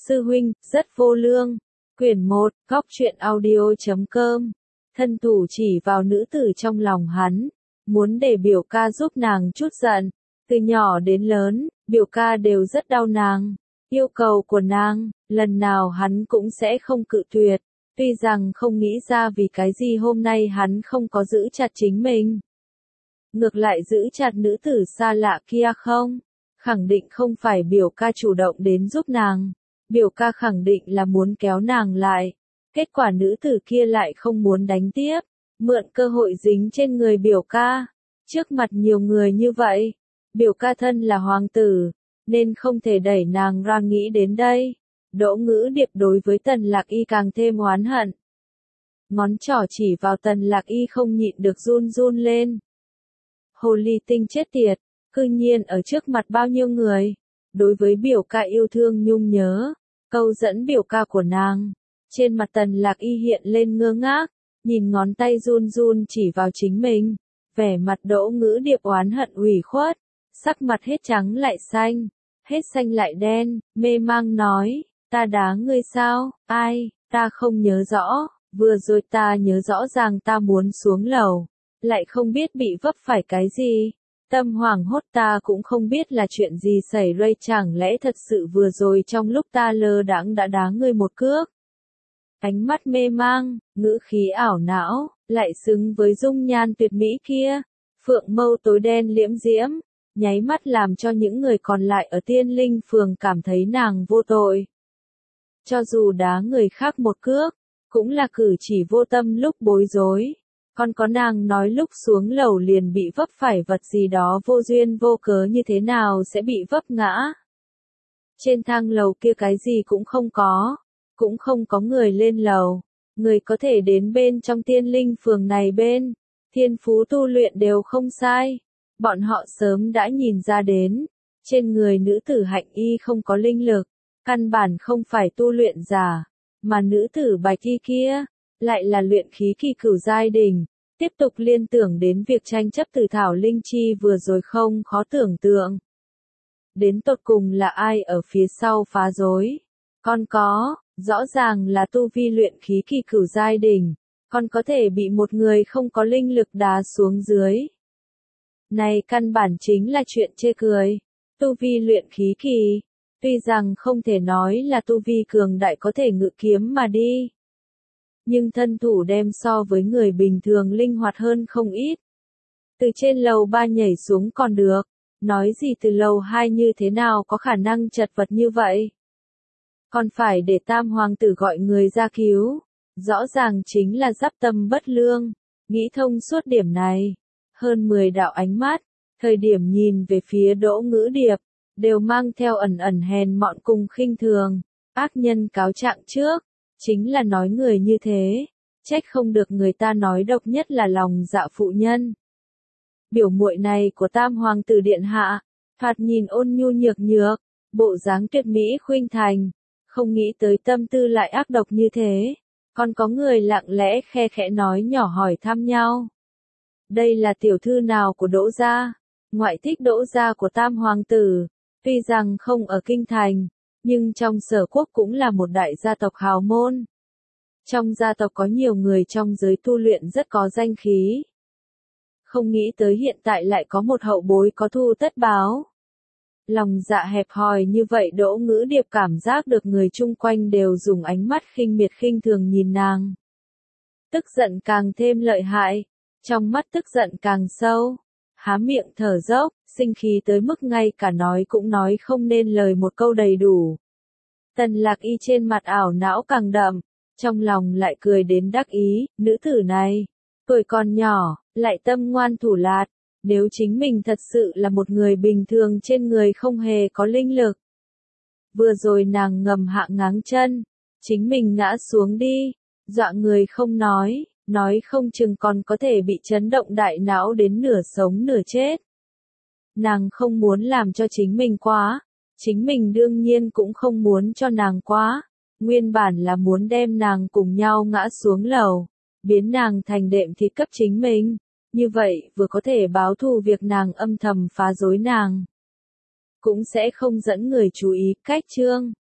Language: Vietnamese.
Sư huynh, rất vô lương. Quyển 1, Góc truyện audio.com. Thân thủ chỉ vào nữ tử trong lòng hắn, muốn để biểu ca giúp nàng chút giận. Từ nhỏ đến lớn, biểu ca đều rất đau nàng. Yêu cầu của nàng, lần nào hắn cũng sẽ không cự tuyệt. Tuy rằng không nghĩ ra vì cái gì hôm nay hắn không có giữ chặt chính mình. Ngược lại giữ chặt nữ tử xa lạ kia không? Khẳng định không phải biểu ca chủ động đến giúp nàng. Biểu ca khẳng định là muốn kéo nàng lại. Kết quả nữ tử kia lại không muốn đánh tiếp. Mượn cơ hội dính trên người biểu ca. Trước mặt nhiều người như vậy. Biểu ca thân là hoàng tử. Nên không thể đẩy nàng ra nghĩ đến đây. Đỗ Ngữ Điệp đối với Tần Lạc Y càng thêm oán hận. Ngón trỏ chỉ vào Tần Lạc Y không nhịn được run run lên. Hồ ly tinh chết tiệt, cư nhiên ở trước mặt bao nhiêu người. Đối với biểu ca yêu thương nhung nhớ, câu dẫn biểu ca của nàng. Trên mặt Tần Lạc Y hiện lên ngơ ngác, nhìn ngón tay run run chỉ vào chính mình. Vẻ mặt Đỗ Ngữ Điệp oán hận ủy khuất, sắc mặt hết trắng lại xanh, hết xanh lại đen, mê mang nói, ta đá ngươi sao, ai, ta không nhớ rõ, vừa rồi ta nhớ rõ ràng ta muốn xuống lầu, lại không biết bị vấp phải cái gì. Tâm hoảng hốt ta cũng không biết là chuyện gì xảy ra, chẳng lẽ thật sự vừa rồi trong lúc ta lơ đãng đã đá ngươi một cước. Ánh mắt mê mang, ngữ khí ảo não, lại xứng với dung nhan tuyệt mỹ kia. Phượng mâu tối đen liễm diễm, nháy mắt làm cho những người còn lại ở Tiên Linh Phường cảm thấy nàng vô tội. Cho dù đá người khác một cước, cũng là cử chỉ vô tâm lúc bối rối. Còn có nàng nói lúc xuống lầu liền bị vấp phải vật gì đó vô duyên vô cớ như thế nào sẽ bị vấp ngã. Trên thang lầu kia cái gì cũng không có người lên lầu. Người có thể đến bên trong Tiên Linh Phường này bên, thiên phú tu luyện đều không sai. Bọn họ sớm đã nhìn ra đến, trên người nữ tử Hạnh Y không có linh lực, căn bản không phải tu luyện giả, mà nữ tử Bạch Y kia lại là luyện khí kỳ cửu giai đỉnh. Tiếp tục liên tưởng đến việc tranh chấp từ thảo linh chi vừa rồi không khó tưởng tượng. Đến tột cùng là ai ở phía sau phá rối? Con có, rõ ràng là tu vi luyện khí kỳ cửu giai đỉnh, còn có thể bị một người không có linh lực đá xuống dưới. Này căn bản chính là chuyện chê cười. Tu vi luyện khí kỳ, tuy rằng không thể nói là tu vi cường đại có thể ngự kiếm mà đi. Nhưng thân thủ đem so với người bình thường linh hoạt hơn không ít. Từ trên lầu 3 nhảy xuống còn được, nói gì từ lầu 2 như thế nào có khả năng chật vật như vậy. Còn phải để Tam Hoàng tử gọi người ra cứu, rõ ràng chính là giáp tâm bất lương, nghĩ thông suốt điểm này. Hơn 10 đạo ánh mắt, thời điểm nhìn về phía Đỗ Ngữ Điệp, đều mang theo ẩn ẩn hèn mọn cùng khinh thường. Ác nhân cáo trạng trước, chính là nói người như thế, trách không được người ta nói độc nhất là lòng dạ phụ nhân. Biểu muội này của Tam Hoàng tử điện hạ, thoạt nhìn ôn nhu nhược nhược, bộ dáng tuyệt mỹ khuynh thành, không nghĩ tới tâm tư lại ác độc như thế. Còn có người lặng lẽ khe khẽ nói nhỏ hỏi thăm nhau. Đây là tiểu thư nào của Đỗ gia? Ngoại thích Đỗ gia của Tam Hoàng tử, tuy rằng không ở kinh thành, nhưng trong Sở Quốc cũng là một đại gia tộc hào môn. Trong gia tộc có nhiều người trong giới tu luyện rất có danh khí. Không nghĩ tới hiện tại lại có một hậu bối có thu tất báo. Lòng dạ hẹp hòi như vậy Đỗ Ngữ Điệp cảm giác được người chung quanh đều dùng ánh mắt khinh miệt khinh thường nhìn nàng. Tức giận càng thêm lợi hại, trong mắt tức giận càng sâu, há miệng thở dốc, sinh khí tới mức ngay cả nói cũng nói không nên lời một câu đầy đủ. Tần Lạc Y trên mặt ảo não càng đậm, trong lòng lại cười đến đắc ý, nữ tử này, tuổi còn nhỏ, lại tâm ngoan thủ lạt, nếu chính mình thật sự là một người bình thường trên người không hề có linh lực. Vừa rồi nàng ngầm hạ ngáng chân, chính mình ngã xuống đi, dọa người không nói không chừng còn có thể bị chấn động đại não đến nửa sống nửa chết. Nàng không muốn làm cho chính mình quá, chính mình đương nhiên cũng không muốn cho nàng quá, nguyên bản là muốn đem nàng cùng nhau ngã xuống lầu, biến nàng thành đệm thịt cấp chính mình, như vậy vừa có thể báo thù việc nàng âm thầm phá rối nàng, cũng sẽ không dẫn người chú ý. Cách chương